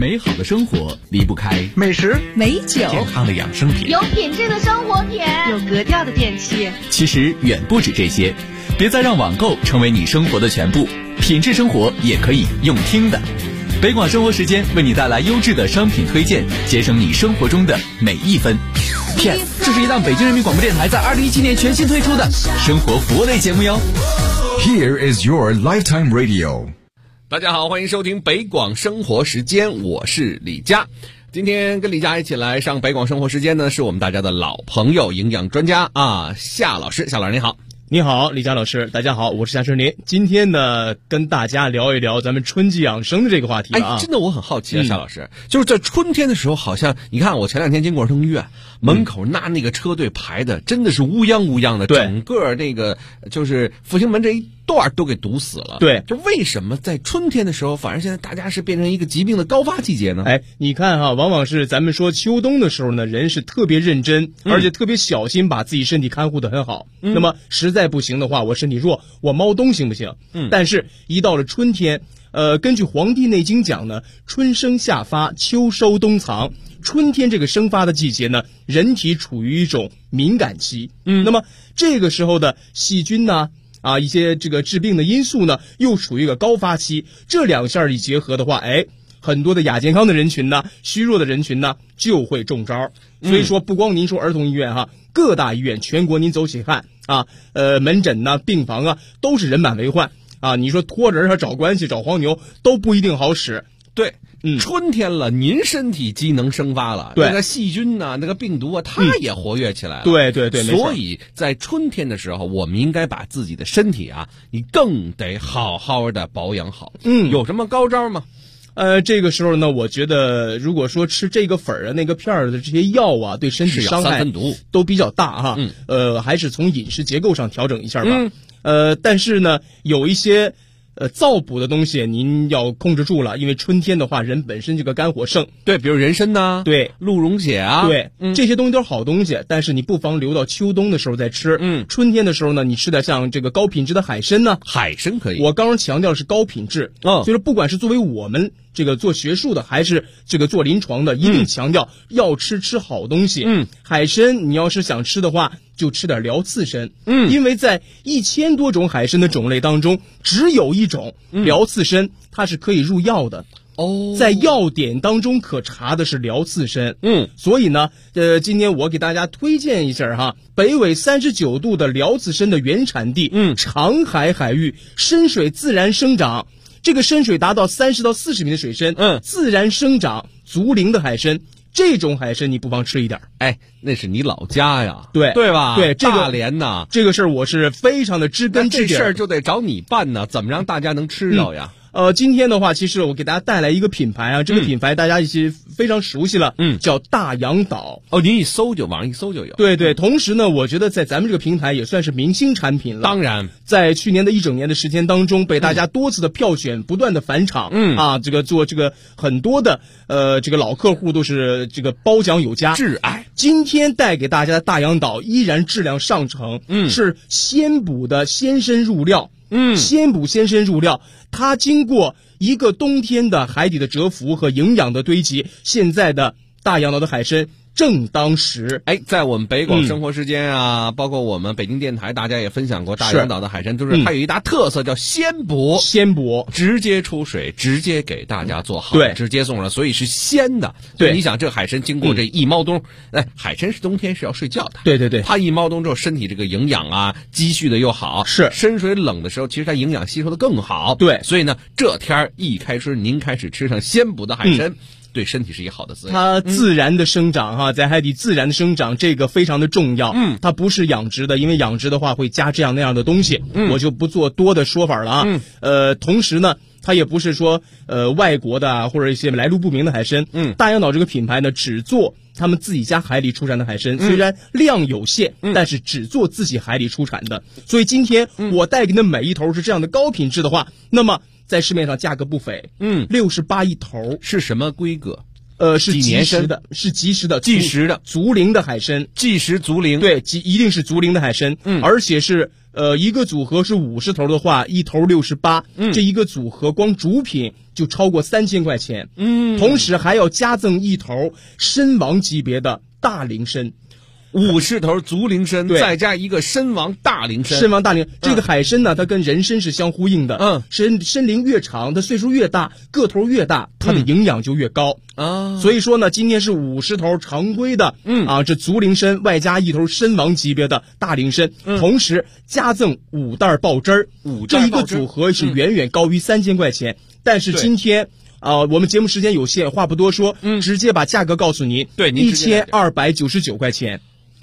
美好的生活离不开美食、 美酒、 健康的养生品， 有品质的生活品， 有格调的电器。 其实远不止这些，别再让网购成为你生活的全部，品质生活也可以用听的。北广生活时间为你带来优质的商品推荐，节省你生活中的每一分。Yes， 这是一档北京人民广播电台在2017年全新推出的生活服务类节目哟。 Here is your lifetime radio。 大家好，欢迎收听北广生活时间，我是李佳。今天跟李佳一起来上北广生活时间呢，是我们大家的老朋友，营养专家夏老师。夏老师你好。 你好，李佳老师，大家好，我是夏春林。今天呢，跟大家聊一聊咱们春季养生的这个话题啊。 真的我很好奇夏老师，就是在春天的时候，好像你看我前2天经过儿童医院门口，那个车队排的真的是乌泱乌泱的，整个那个就是复兴门这一段都给堵死了。 对， 就为什么在春天的时候，反而现在大家是变成一个疾病的高发季节呢？ 你看往往是咱们说秋冬的时候呢，人是特别认真，而且特别小心，把自己身体看护得很好。那么实在不行的话，我身体弱，我猫冬行不行？但是一到了春天，根据《黄帝内经》讲呢，春生夏发，秋收冬藏。春天这个生发的季节呢，人体处于一种敏感期。那么这个时候的细菌呢，一些这个致病的因素呢，又处于一个高发期。这两下一结合的话，很多的亚健康的人群呢，虚弱的人群呢，就会中招。所以说，不光您说儿童医院各大医院全国您走起看门诊呢、病房都是人满为患你说托人找关系、找黄牛都不一定好使。 对，春天了，您身体机能生发了， 对， 那个细菌那个病毒它也活跃起来了。 对， 所以在春天的时候，我们应该把自己的身体你更得好好的保养好。有什么高招吗？ 这个时候呢，我觉得如果说吃这个粉那个片的这些药对身体伤害都比较大还是从饮食结构上调整一下吧。但是呢，有一些燥补的东西您要控制住了，因为春天的话，人本身这个肝火盛， 对，比如人参对， 鹿茸血对，这些东西都是好东西，但是你不妨留到秋冬的时候再吃。春天的时候呢，你吃点像这个高品质的海参呢， 海参可以。 我刚刚强调的是高品质，所以说不管是作为我们这个做学术的，还是这个做临床的，一定强调要吃好东西。海参你要是想吃的话，就吃点辽刺参。因为在1000多种海参的种类当中，只有一种辽刺参，它是可以入药的。在药典当中可查的是辽刺参。所以呢，今天我给大家推荐一下北纬39度的辽刺参的原产地，长海海域深水自然生长。这个深水达到30到40米的水深，自然生长竹林的海参，这种海参你不妨吃一点。 那是你老家呀， 对吧？ 对， 大连呐， 这个事儿我是非常的知根知底。 这事儿就得找你办呢，怎么让大家能吃到呀？ 今天的话，其实我给大家带来一个品牌这个品牌大家已经非常熟悉了，叫大洋岛。 您网上一搜就有。 对，同时呢，我觉得在咱们这个平台也算是明星产品了。 当然， 在去年的1整年的时间当中，被大家多次的票选，不断的返场。这个做这个很多的这个老客户都是这个褒奖有加， 挚爱。 今天带给大家的大洋岛依然质量上乘，是鲜补的鲜参入料。鲜补鲜参入料，它经过一个冬天的海底的蛰伏和营养的堆积，现在的大洋岛的海参正当时。 在我们北广生活时间包括我们北京电台，大家也分享过大洋岛的海参，就是它有一大特色叫鲜补，直接出水，直接给大家做好，直接送上，所以是鲜的。对，你想这海参经过这一猫冬，海参是冬天是要睡觉的， 对， 它一猫冬之后，身体这个营养积蓄的又好， 是深水冷的时候，其实它营养吸收的更好。 对， 所以呢，这天一开春，您开始吃上鲜补的海参。对身体是一个好的滋养， 它自然的生长在海底自然的生长，这个非常的重要。它不是养殖的，因为养殖的话会加这样那样的东西，我就不做多的说法了同时呢，它也不是说外国的或者一些来路不明的海参。大洋岛这个品牌呢，只做他们自己家海里出产的海参，虽然量有限，但是只做自己海里出产的。所以今天我带给你的每一头是这样的高品质的话，那么在市面上价格不菲，68一头。 是什么规格？ 是即食的，竹林的海参， 即食竹林， 对，一定是竹林的海参，而且是一个组合是50头的话，一头68，这一个组合光主品就超过3000块钱。同时还要加赠一头参王级别的大龄参。 50头足龄参，再加一个参王大龄参。 参王大龄，这个海参呢，它跟人参是相呼应的。参龄越长，它岁数越大，个头越大，它的营养就越高啊。所以说呢，今天是50头常规的，这足龄参外加一头参王级别的大龄参，同时加赠5袋爆汁儿。这一个组合是远远高于3000块钱。但是今天我们节目时间有限，话不多说，直接把价格告诉您。 对 ，1299块钱。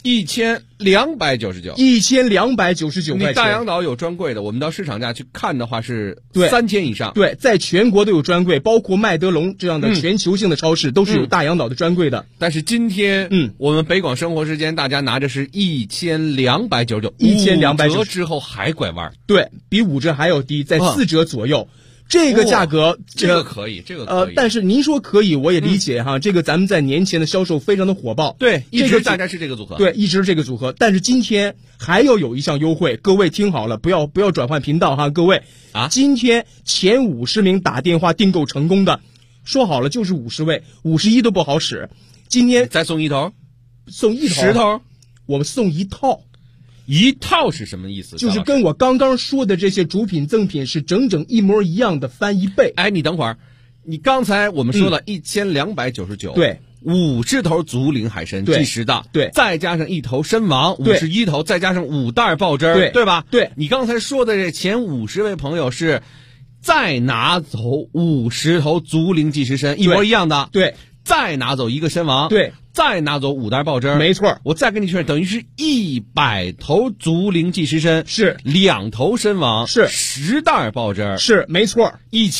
1299，1299块钱。你大洋岛有专柜的，我们到市场价去看的话是3000以上。 对，在全国都有专柜，包括麦德龙这样的全球性的超市都是有大洋岛的专柜的。 但是今天，我们北广生活时间大家拿着是1299，5折之后还拐弯。 对，比5折还要低，在4折左右。这个价格， 这个可以。 但是您说可以，我也理解哈。这个咱们在年前的销售非常的火爆， 对，一直大概是这个组合， 对，一直是这个组合。但是今天还要有一项优惠，各位听好了，不要转换频道哈，各位今天前50名打电话订购成功的，说好了就是50位，51都不好使。今天再送一头， 送一头 10头， 我们送一套。 一套是什么意思？ 就是跟我刚刚说的这些主品赠品是整整一模一样的，翻1倍。 哎，你等会儿，你刚才我们说了1299， 对 ，50头足龄海参计时的， 对， 再加上一头参王51头，再加上5袋爆汁儿，对吧？ 对， 你刚才说的这前50位朋友是再拿走50头足龄计时参，一模一样的， 对， 再拿走一个参王， 对。 再拿走5袋爆汁儿， 没错。 我再跟你确认，等于是100头足龄计时参， 是 2头参王， 是 10袋爆汁儿， 是没错。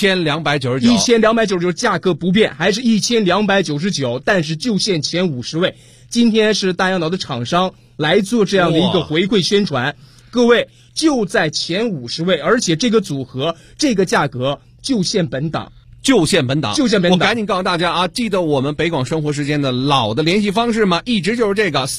1299， 价格不变，还是1299，但是就限前50位。今天是大洋岛的厂商来做这样的一个回馈宣传，各位就在前50位，而且这个组合这个价格就限本档。 就限本档， 我赶紧告诉大家啊，记得我们北广生活时间的老的联系方式吗？一直就是这个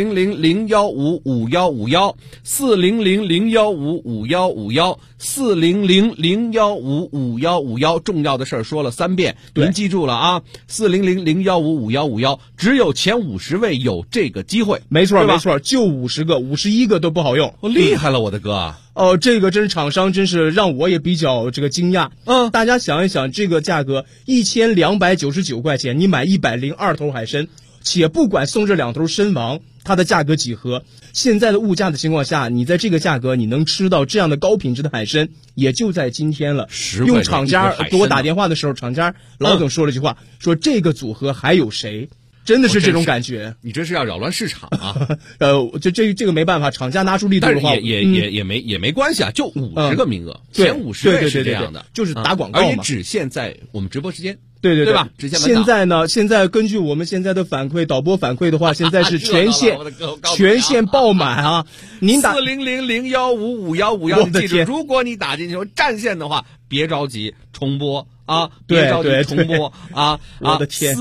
400-015-5151，400-015-5151，400-015-5151。重要的事儿说了3遍，您记住了啊，400-015-5151，只有前50位有这个机会。 没错，就50个，51个都不好用。 厉害了，我的哥！ 这个真是厂商真是让我也比较这个惊讶。大家想一想，这个价格1299块钱，你买102头海参，且不管送这2头参王，它的价格几何？现在的物价的情况下，你在这个价格你能吃到这样的高品质的海参，也就在今天了。用厂家给我打电话的时候，厂家老总说了一句话，说这个组合还有谁？真的是这种感觉， 你这是要扰乱市场啊！ 这个没办法，厂家拿出力度的话， 也没关系啊，就50个名额，前50位是这样的， 就是打广告嘛， 而且只限在我们直播时间。 对吧？ 现在根据我们现在的反馈，导播反馈的话，现在是全线爆满啊！您打 400-015-5151，你记住，如果你打进去占线的话，别着急重播。别着急重播啊！ 我的天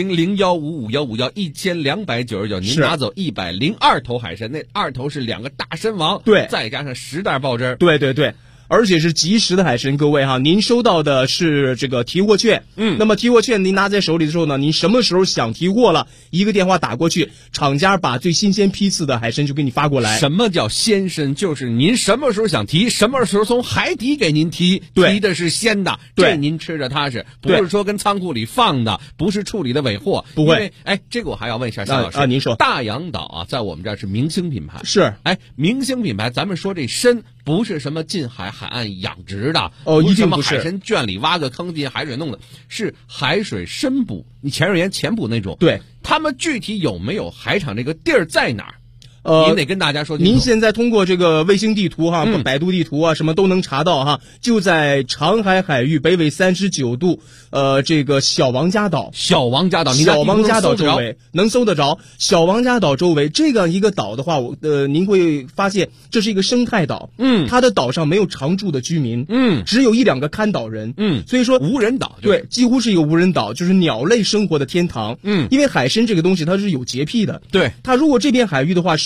，400-015-5151，1299，您拿走102头海参，那2头是2个大参王， 对， 再加上10袋爆汁儿， 对。而且是即时的海参，各位哈，您收到的是这个提货券，那么提货券您拿在手里的时候呢，您什么时候想提货了，一个电话打过去，厂家把最新鲜批次的海参就给你发过来。 什么叫鲜参？就是您什么时候想提，什么时候从海底给您提的是鲜的，这您吃着踏实，不是说跟仓库里放的，不是处理的尾货， 不会。 这个我还要问一下夏老师您说， 大洋岛啊，在我们这儿是明星品牌， 是， 明星品牌，咱们说这参不是什么近海岸养殖的， 一定不是什么海参圈里挖个坑进海水弄的，是海水深捕，你潜水员潜捕那种。 对， 他们具体有没有海产这个地儿在哪儿？您得跟大家说清楚。 您现在通过这个卫星地图哈，百度地图啊，什么都能查到哈，就在长海海域北纬39度，这个小王家岛周围能搜得着。小王家岛周围这样一个岛的话，您会发现这是一个生态岛，它的岛上没有常住的居民，只有1-2个看岛人，所以说无人岛， 对，几乎是一个无人岛，就是鸟类生活的天堂，因为海参这个东西它是有洁癖的， 对， 它如果这片海域的话受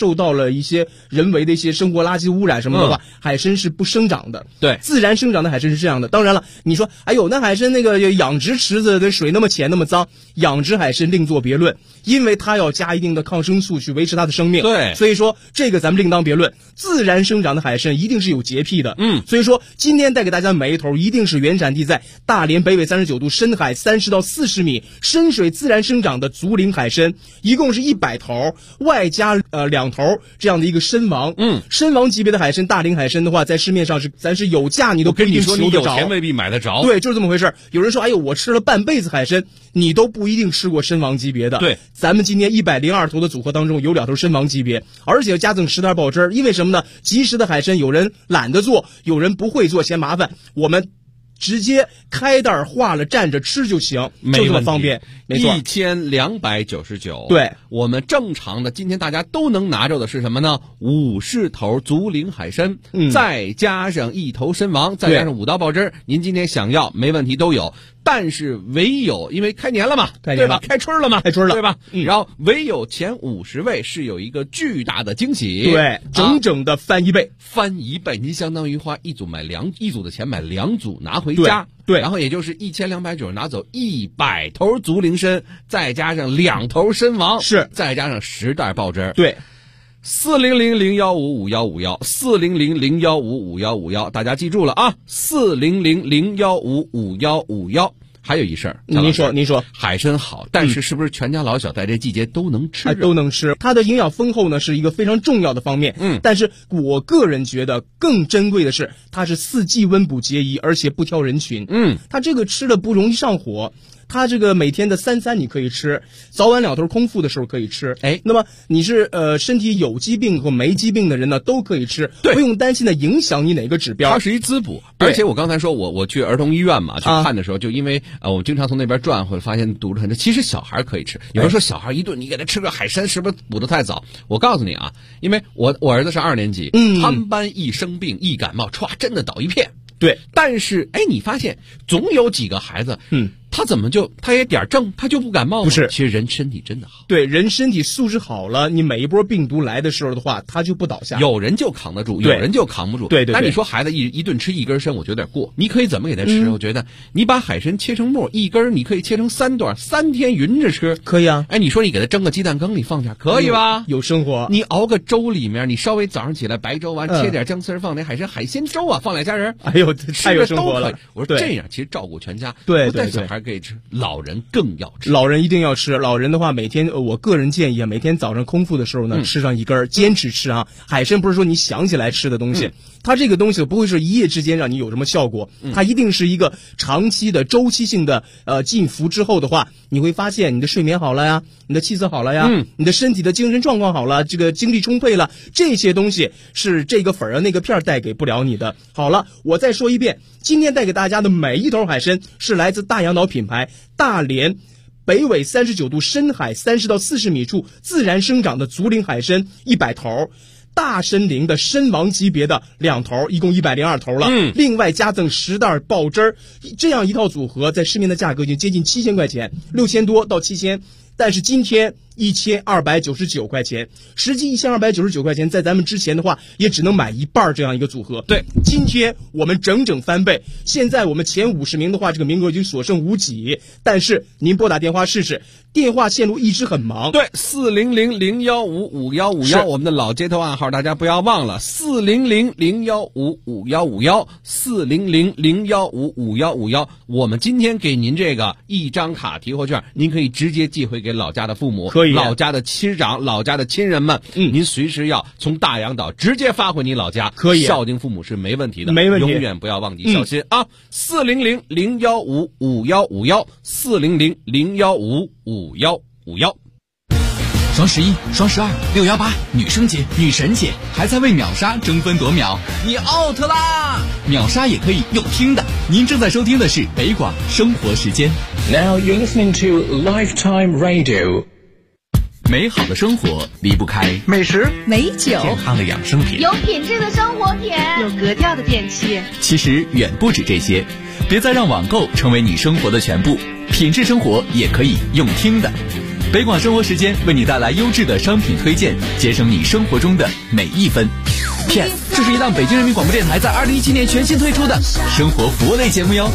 受到了一些人为的一些生活垃圾污染什么的话，海参是不生长的。 对， 自然生长的海参是这样的。当然了，你说哎呦，那海参那个养殖池子的水那么浅那么脏，养殖海参另作别论，因为它要加一定的抗生素去维持它的生命。 对， 所以说这个咱们另当别论。自然生长的海参一定是有洁癖的。所以说今天带给大家每一头一定是原产地在大连北纬39度深海30到40米深水自然生长的足龄海参，一共是100头，外加2头这样的一个参王。参王级别的海参，大龄海参的话，在市面上咱是有价你都不一定求得着。 你有钱未必买得着。 对，就是这么回事。有人说，哎呦，我吃了半辈子海参，你都不一定吃过参王级别的。 对， 咱们今天102头的组合当中有2头参王级别，而且加赠10袋爆汁。因为什么呢？及时的海参，有人懒得做，有人不会做，嫌麻烦，我们直接开袋化了蘸着吃就行，就这么方便。没错 ，1299。 对， 我们正常的今天大家都能拿着的是什么呢？50头足龄海参，再加上1头参王，再加上5刀爆汁，您今天想要没问题都有。但是唯有因为开年了嘛，对吧？开春了嘛， 开春了， 对吧？然后唯有前50位是有一个巨大的惊喜， 对，整整的翻1倍， 翻1倍，您相当于花一组的钱买2组拿回家， 对， 然后也就是1290拿走100头足龄参，再加上2头参王， 是， 再加上10袋爆汁， 对。 40001555151，40001555151，大家记住了啊！40001555151。还有一事儿， 您说， 海参好，但是是不是全家老小在这季节都能吃？ 都能吃，它的营养丰厚呢是一个非常重要的方面。但是我个人觉得更珍贵的是，它是4季温补节宜，而且不挑人群。它这个吃了不容易上火。它这个每天的3餐你可以吃，早晚2头空腹的时候可以吃。那么你是身体有疾病和没疾病的人呢，都可以吃，不用担心的影响你哪个指标。 它是一滋补，而且我刚才说我去儿童医院嘛去看的时候，就因为我经常从那边转，会发现肚子很沉。其实小孩可以吃，有人说小孩一顿你给他吃个海参是不是补得太早？我告诉你啊，因为我儿子是2年级，他们班一生病一感冒，歘，真的倒一片。 对， 但是你发现总有几个孩子，他怎么他也点正，他就不感冒吗？ 不是， 其实人身体真的好。 对，人身体素质好了，你每一波病毒来的时候的话，他就不倒下。 有人就扛得住，有人就扛不住。 对。 那你说孩子一顿吃1根参，我觉得有点过。你可以怎么给他吃？我觉得你把海参切成末，1根你可以切成3段，3天匀着吃， 可以啊。 你说你给他蒸个鸡蛋羹里放点，可以吧？ 有生活。 你熬个粥里面，你稍微早上起来白粥完，切点姜丝放点海鲜粥啊，放2家人， 哎呦，太有生活了。 我说这样其实照顾全家， 对， 不但小孩可以吃，老人更要吃。 老人一定要吃，老人的话每天我个人建议啊，每天早上空腹的时候呢，吃上1根，坚持吃啊。海参不是说你想起来吃的东西，它这个东西不会是一夜之间让你有什么效果，它一定是一个长期的周期性的进服之后的话，你会发现你的睡眠好了呀，你的气色好了呀，你的身体的精神状况好了，这个精力充沛了，这些东西是这个粉儿那个片带给不了你的。好了，我再说一遍，今天带给大家的每一头海参是来自大洋岛品牌大连北纬39度深海30到40米处自然生长的足龄海参100头，大参龄的参王级别的2头，一共102头了。另外加赠10袋爆汁儿，这样一套组合在市面的价格已经接近7000块钱，6000多到7000，但是今天1299块钱，实际1299块钱，在咱们之前的话也只能买1半这样一个组合。 对， 今天我们整整翻倍，现在我们前50名的话，这个名额已经所剩无几。但是您拨打电话试试，电话线路一直很忙。 对，40001555151，我们的老街头暗号大家不要忘了，40001555151，40001555151。我们今天给您这个1张卡提货券，您可以直接寄回给老家的父母， 可以老家的亲长，老家的亲人们，您随时要从大洋岛直接发回你老家， 可以孝敬父母是没问题的， 没问题， 永远不要忘记孝心啊！40001555151，40001555151。 双11、双12、618，女生节、女神节，还在为秒杀争分夺秒，你 out 啦！秒杀也可以用听的。您正在收听的是北广生活时间。 Now you're listening to Lifetime Radio。 美好的生活离不开美食、 美酒、 健康的养生品、 有品质的生活品、 有格调的电器。 其实远不止这些，别再让网购成为你生活的全部，品质生活也可以用听的。 北广生活时间为你带来优质的商品推荐，节省你生活中的每一分。Yes， 这是一档北京人民广播电台在2017年全新推出的生活服务类节目哟。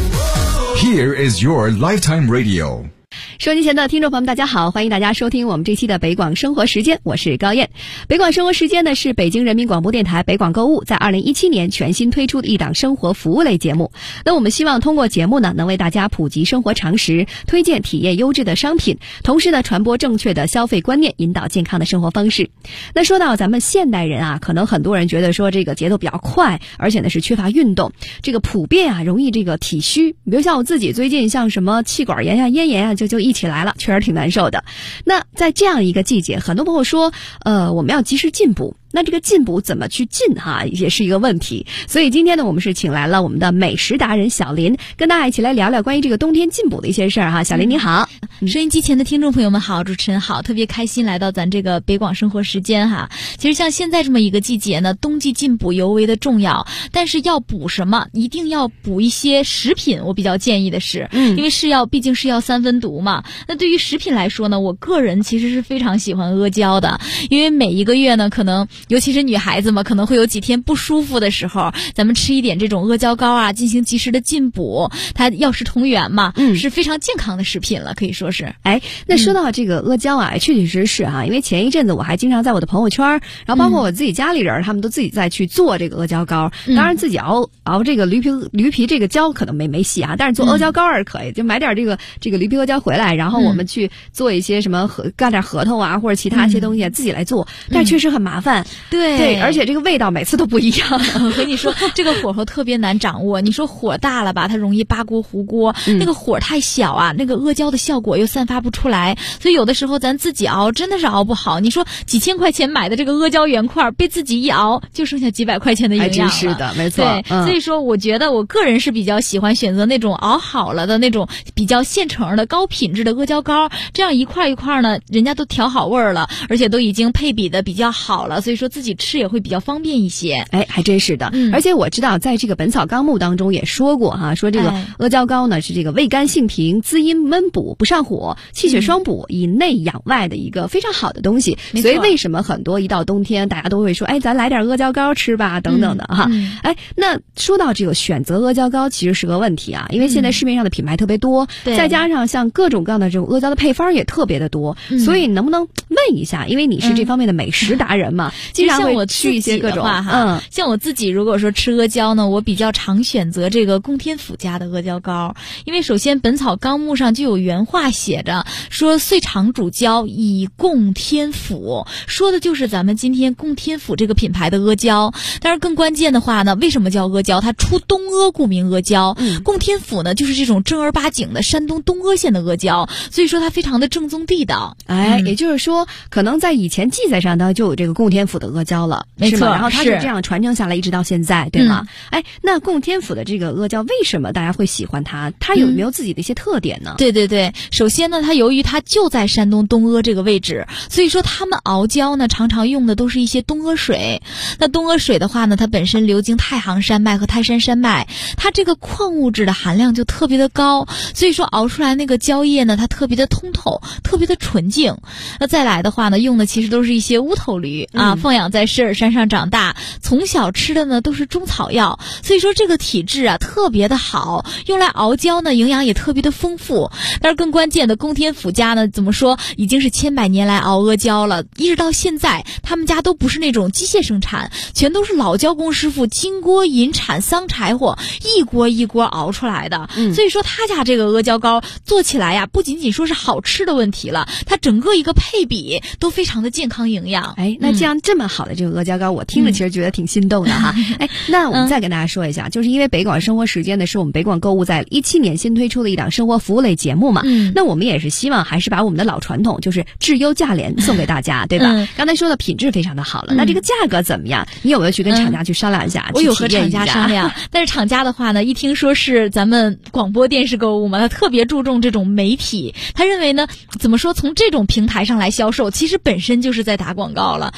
Here is your lifetime radio。 收音前的听众朋友们，大家好，欢迎大家收听我们这期的北广生活时间，我是高燕。北广生活时间呢是北京人民广播电台北广购物在2017年全新推出的一档生活服务类节目。那我们希望通过节目呢，能为大家普及生活常识，推荐体验优质的商品，同时呢，传播正确的消费观念，引导健康的生活方式。那说到咱们现代人啊，可能很多人觉得说这个节奏比较快，而且呢是缺乏运动，这个普遍啊容易这个体虚。比如像我自己最近像什么气管炎啊、咽炎啊，就一起来了，确实挺难受的。那在这样一个季节，很多朋友说我们要及时进补，那这个进补怎么去进也是一个问题。所以今天呢，我们是请来了我们的美食达人小林，跟大家一起来聊聊关于这个冬天进补的一些事儿小林你好。 收音机前的听众朋友们好，主持人好，特别开心来到咱这个北广生活时间其实像现在这么一个季节呢，冬季进补尤为的重要，但是要补什么，一定要补一些食品。我比较建议的是，因为毕竟是药三分毒嘛。那对于食品来说呢，我个人其实是非常喜欢阿胶的，因为每一个月呢，可能尤其是女孩子嘛，可能会有几天不舒服的时候，咱们吃一点这种阿胶膏进行及时的进补，它药食同源嘛，是非常健康的食品了，可以说是。 那说到这个阿胶确确实实因为前一阵子我还经常在我的朋友圈，然后包括我自己家里人，他们都自己在去做这个阿胶膏。当然自己熬这个驴皮这个胶可能没戏但是做阿胶膏是可以，就买点这个驴皮阿胶回来，然后我们去做一些什么干点核桃或者其他一些东西自己来做，但是确实很麻烦。对，而且这个味道每次都不一样。 我跟你说，这个火候特别难掌握。你说火大了吧，它容易扒锅糊锅；那个火太小那个阿胶的效果又散发不出来。所以有的时候咱自己熬真的是熬不好。你说几千块钱买的这个阿胶原块，被自己一熬就剩下几百块钱的营养了。 还真是的，没错。 对，所以说我觉得我个人是比较喜欢选择那种熬好了的那种比较现成的高品质的阿胶膏，这样一块一块呢，人家都调好味儿了，而且都已经配比的比较好了，所以说自己吃也会比较方便一些。 还真是的。而且我知道在这个《本草纲目》当中也说过说这个阿胶膏呢是这个味甘性平、滋阴闷补、不上火、气血双补、以内养外的一个非常好的东西。所以为什么很多一到冬天大家都会说咱来点阿胶膏吃吧等等的那说到这个选择阿胶膏其实是个问题因为现在市面上的品牌特别多，再加上像各种各样的这种阿胶的配方也特别的多，所以能不能问一下，因为你是这方面的美食达人嘛，经常会吃一些各种像我自己如果说吃阿胶呢，我比较常选择这个供天府家的阿胶膏，因为首先《本草纲目》上就有原话写着说岁长主胶以供天府，说的就是咱们今天供天府这个品牌的阿胶。但是更关键的话呢，为什么叫阿胶？它出东阿，故名阿胶。供天府呢就是这种正儿八经的山东东阿县的阿胶，所以说它非常的正宗地道。 也就是说可能在以前记载上呢就有这个供天府的阿胶了， 没错， 然后它是这样传承下来一直到现在，对吗？那供天府的这个阿胶为什么大家会喜欢它？它有没有自己的一些特点呢？ 对，首先呢，它由于它就在山东东阿这个位置，所以说他们熬胶呢常常用的都是一些东阿水。那东阿水的话呢，它本身流经太行山脉和泰山山脉，它这个矿物质的含量就特别的高，所以说熬出来那个胶液呢，它特别的通透，特别的纯净。那再来的话呢，用的其实都是一些乌头驴放养在狮儿山上长大，从小吃的呢都是中草药，所以说这个体质特别的好，用来熬胶呢营养也特别的丰富。但是更关键的，供天府家呢怎么说，已经是千百年来熬阿胶了，一直到现在他们家都不是那种机械生产，全都是老胶工师傅金锅银铲桑柴火一锅一锅熬出来的。所以说他家这个阿胶膏做起来不仅仅说是好吃的问题了，它整个一个配比都非常的健康营养。 那这样这么好的这个阿胶膏，我听着其实觉得挺心动的那我们再跟大家说一下，就是因为北广生活时间呢是我们北广购物在17年新推出的一档生活服务类节目嘛，那我们也是希望还是把我们的老传统，就是质优价廉送给大家，对吧？刚才说的品质非常的好了，那这个价格怎么样？你有没有去跟厂家去商量一下？ 我有和厂家商量，但是厂家的话呢，一听说是咱们广播电视购物嘛，他特别注重这种媒体，他认为呢，怎么说，从这种平台上来销售，其实本身就是在打广告了。所以说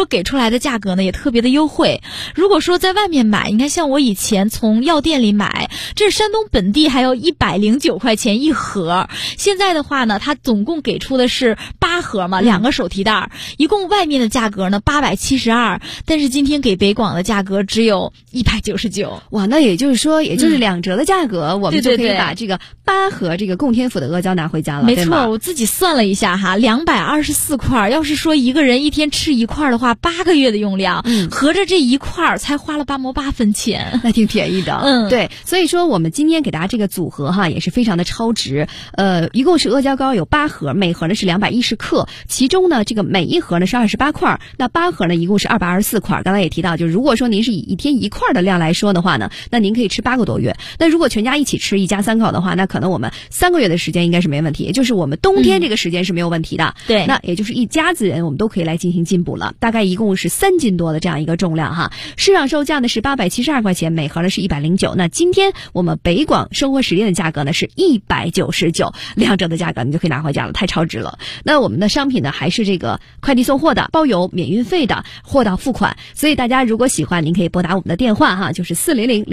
说给出来的价格呢也特别的优惠。如果说在外面买，你看像我以前从药店里买，这山东本地还要109块钱一盒，现在的话呢，它总共给出的是8盒嘛，2个手提袋，一共外面的价格呢872，但是今天给北广的价格只有199。 哇，那也就是说，也就是2折的价格，我们就可以把这个8盒这个供天府的阿胶拿回家了。 没错，我自己算了一下哈，224块，要是说一个人一天吃1块的话，8个月的用量，合着这1块才花了8毛8分钱， 那挺便宜的。对，所以说我们今天给大家这个组合哈，也是非常的超值。一共是阿胶糕有8盒，每盒呢是210克，其中呢这个每一盒呢是28块，那8盒呢一共是224块。刚才也提到，就如果说您是以一天1块的量来说的话呢，那您可以吃8个多月。那如果全家一起吃，一家3口的话，那可能我们3个月的时间应该是没问题，也就是我们冬天这个时间是没有问题的。 对， 那也就是一家子人我们都可以来进行进补了，大概一共是3斤多的这样一个重量哈。市场售价呢是872块钱，每盒呢是109。那今天我们北广生活实店的价格呢是199，2折的价格你就可以拿回家了，太超值了。那我们的商品呢还是这个快递送货的，包邮免运费的，货到付款。所以大家如果喜欢，您可以拨打我们的电话哈，就是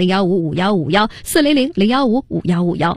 400-015-5151，400-015-5151。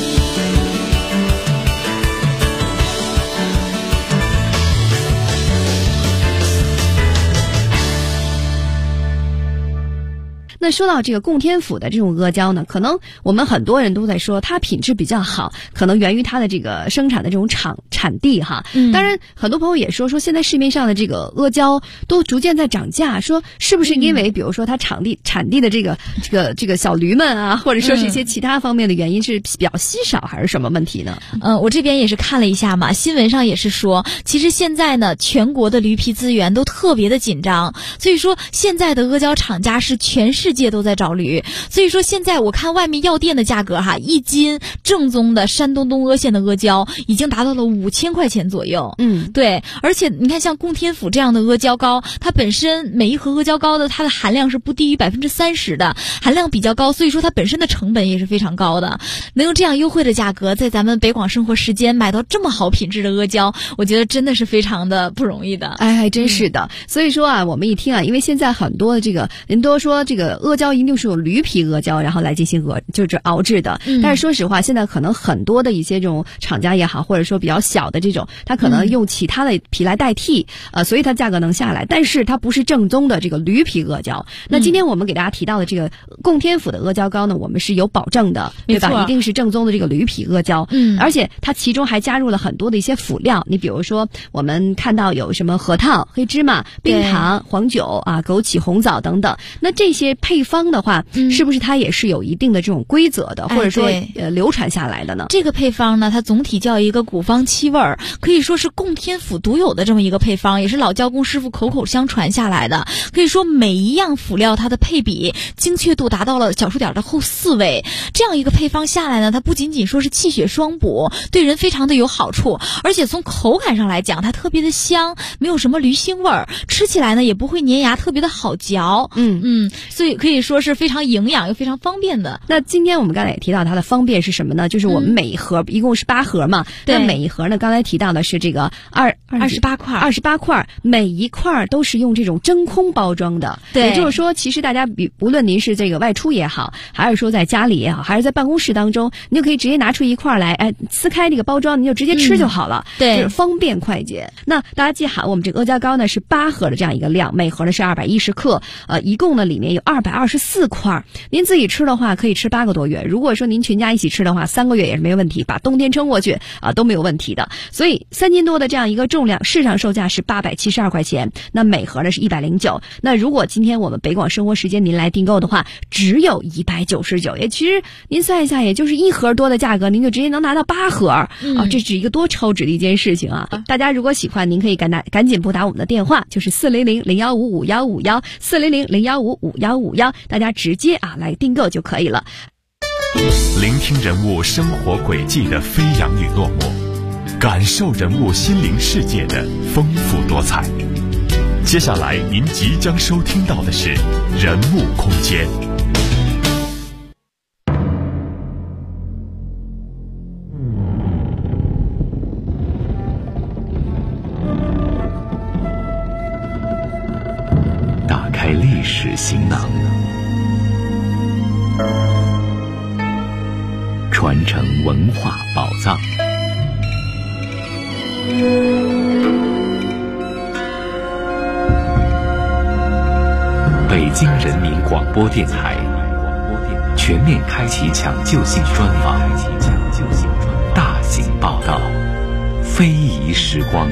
那说到这个供天府的这种阿胶呢，可能我们很多人都在说它品质比较好，可能源于它的这个生产的这种产地哈。当然很多朋友也说现在市面上的这个阿胶都逐渐在涨价，说是不是因为比如说它产地的这个小驴们啊，或者说是一些其他方面的原因是比较稀少，还是什么问题呢？ 我这边也是看了一下嘛，新闻上也是说，其实现在呢全国的驴皮资源都特别的紧张，所以说现在的阿胶厂家是全世界都在找驴，所以说现在我看外面药店的价格哈，1斤正宗的山东东阿县的阿胶已经达到了5000块钱左右。对，而且你看像供天府这样的阿胶糕，它本身每一盒阿胶糕的它的含量是不低于30%的，含量比较高，所以说它本身的成本也是非常高的。能用这样优惠的价格在咱们北广生活时间买到这么好品质的阿胶，我觉得真的是非常的不容易的。 哎，还真是的。所以说啊，我们一听啊，因为现在很多的这个人都说这个阿胶一定是用驴皮阿胶然后来进行就是熬制的，但是说实话，现在可能很多的一些这种厂家也好，或者说比较小的这种，它可能用其他的皮来代替，所以它价格能下来，但是它不是正宗的这个驴皮阿胶。那今天我们给大家提到的这个供天府的阿胶糕呢，我们是有保证的，对吧？一定是正宗的这个驴皮阿胶，而且它其中还加入了很多的一些辅料，你比如说我们看到有什么核桃、黑芝麻、冰糖、黄酒啊、枸杞、红枣等等，那这些配方的话，是不是它也是有一定的这种规则的，或者说流传下来的呢？ 这个配方呢，它总体叫一个古方七味儿，可以说是供天府独有的这么一个配方，也是老胶工师傅口口相传下来的。可以说每一样辅料它的配比精确度达到了小数点的后4位，这样一个配方下来呢，它不仅仅说是气血双补，对人非常的有好处，而且从口感上来讲，它特别的香，没有什么驴腥味儿，吃起来呢也不会粘牙，特别的好嚼。所以可以说是非常营养又非常方便的。 那今天我们刚才也提到它的方便是什么呢？就是我们每一盒一共是8盒嘛，那每一盒呢，刚才提到的是这个28块，每一块都是用这种真空包装的。 对， 也就是说，其实大家无论您是这个外出也好，还是说在家里也好，还是在办公室当中，你就可以直接拿出一块来，撕开这个包装，你就直接吃就好了。 对， 就是方便快捷。那大家记好，我们这个阿胶糕呢是8盒的这样一个量，每盒呢是210克，一共呢里面有224块。您自己吃的话，可以吃8个多月。如果说您全家一起吃的话，3个月也是没问题，把冬天撑过去都没有问题的。所以3斤多的这样一个重量，市场售价是872块钱，那每盒呢是109。那如果今天我们北广生活时间您来订购的话，只有199，也其实您算一下，也就是1盒多的价格，您就直接能拿到8盒这是一个多超值的一件事情啊！大家如果喜欢，您可以赶紧拨打我们的电话，就是400-015-5151，400-015-5151，大家直接来订购就可以了。 聆听人物生活轨迹的飞扬与落寞，感受人物心灵世界的丰富多彩。接下来您即将收听到的是人物空间。 行囊，传承文化宝藏。北京人民广播电台全面开启抢救性专访，大型报道，非遗时光。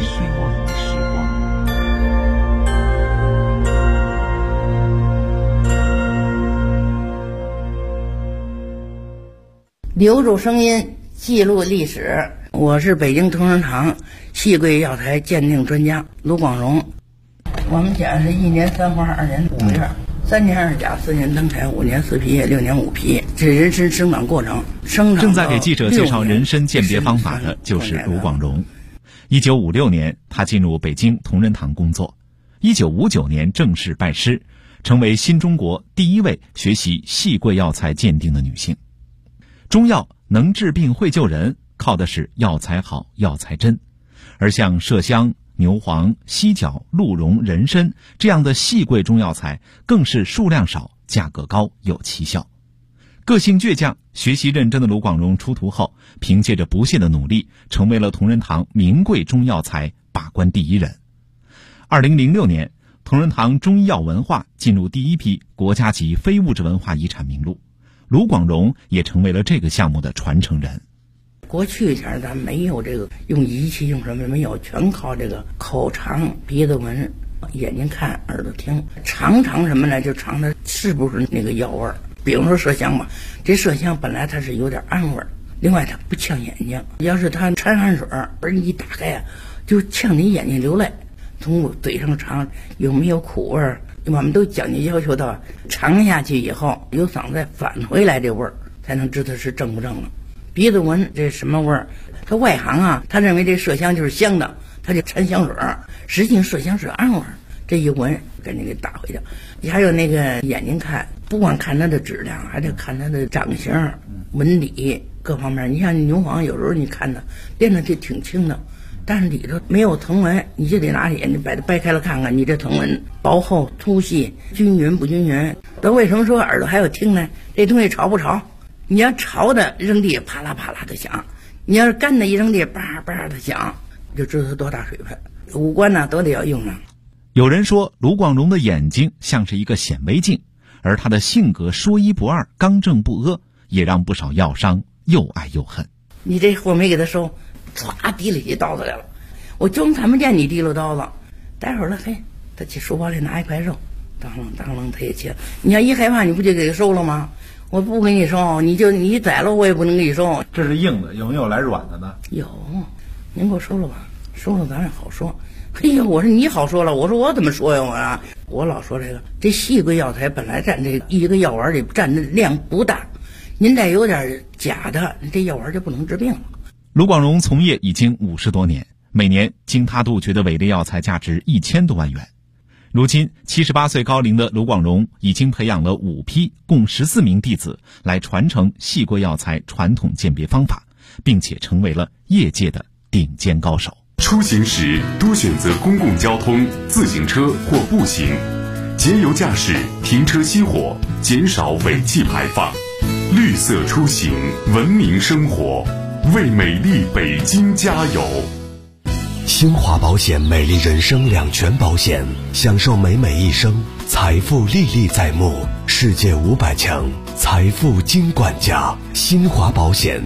留住声音，记录历史。我是北京同仁堂细桂药材鉴定专家卢广荣。我们家是1年3花2年5月，3年2甲4年登产5年4皮6年5皮，这人参生长过程。 正在给记者介绍人参鉴别方法的就是卢广荣。1956年，他进入北京同仁堂工作。1959年正式拜师，成为新中国第一位学习细桂药材鉴定的女性。中药能治病会救人，靠的是药材好、药材真。而像麝香、牛黄、犀角、鹿茸、人参这样的细桂中药材，更是数量少、价格高、有奇效。个性倔强、学习认真的卢广荣出徒后，凭借着不懈的努力，成为了同仁堂名贵中药材把关第一人。2006年，同仁堂中医药文化进入第一批国家级非物质文化遗产名录，卢广荣也成为了这个项目的传承人。 过去前咱没有这个用仪器用什么没有，全靠这个口尝、鼻子闻、眼睛看、耳朵听，尝什么呢？就尝它是不是那个药味儿。比如说麝香吧，这麝香本来它是有点氨味儿，另外它不呛眼睛，要是它掺汗水而你一打开啊，就呛你眼睛流泪。从嘴上尝有没有苦味儿，我们都讲究要求到尝下去以后由嗓子再返回来这味儿，才能知道是正不正了。鼻子闻这什么味儿？他外行啊，他认为这麝香就是香的，他就掺香水儿，实际上麝香是氨味儿。这一闻赶紧给打回去。你还有那个眼睛看，不光看它的质量，还得看它的长相、纹理各方面。你像牛黄，有时候你看它练的就挺轻的，但是里头没有藤纹，你就得拿眼睛把它掰开了看看，你这藤纹薄厚、粗细、均匀不均匀。那为什么说耳朵还有听呢？这东西潮不潮？你要潮的扔地啪啦啪啦的响，你要是干的一扔地叭叭的响，就知道它多大水分。五官呢都得要用上。 有人说卢广荣的眼睛像是一个显微镜，而他的性格说一不二、刚正不阿，也让不少药商又爱又恨。 你这货没给他收，唰提了起刀子来了，我就看不见你提溜刀子。待会儿了，嘿，他去书包里拿一块肉，当啷他也切。你要一害怕，你不就给他收了吗？我不给你收，你宰了我也不能给你收。 这是硬的，有没有来软的呢？ 有，您给我收了吧，收了咱也好说。嘿呀，我说你好说了，我说我怎么说呀？我老说这细桂药材本来占这一个药丸里占的量不大，您再有点假的，这药丸就不能治病了。 卢广荣从业已经50多年，每年经他杜绝的伪劣药材价值1000多万元。如今78岁高龄的卢广荣已经培养了5批共14名弟子来传承细桂药材传统鉴别方法，并且成为了业界的顶尖高手。 出行时多选择公共交通、自行车或步行，节油驾驶，停车熄火，减少尾气排放，绿色出行，文明生活，为美丽北京加油。 新华保险美丽人生两全保险，享受美美一生，财富历历在目，世界500强，财富金管家。新华保险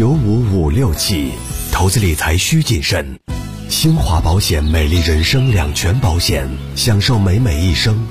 95567，投资理财需谨慎。新华保险美丽人生两全保险，享受美美一生，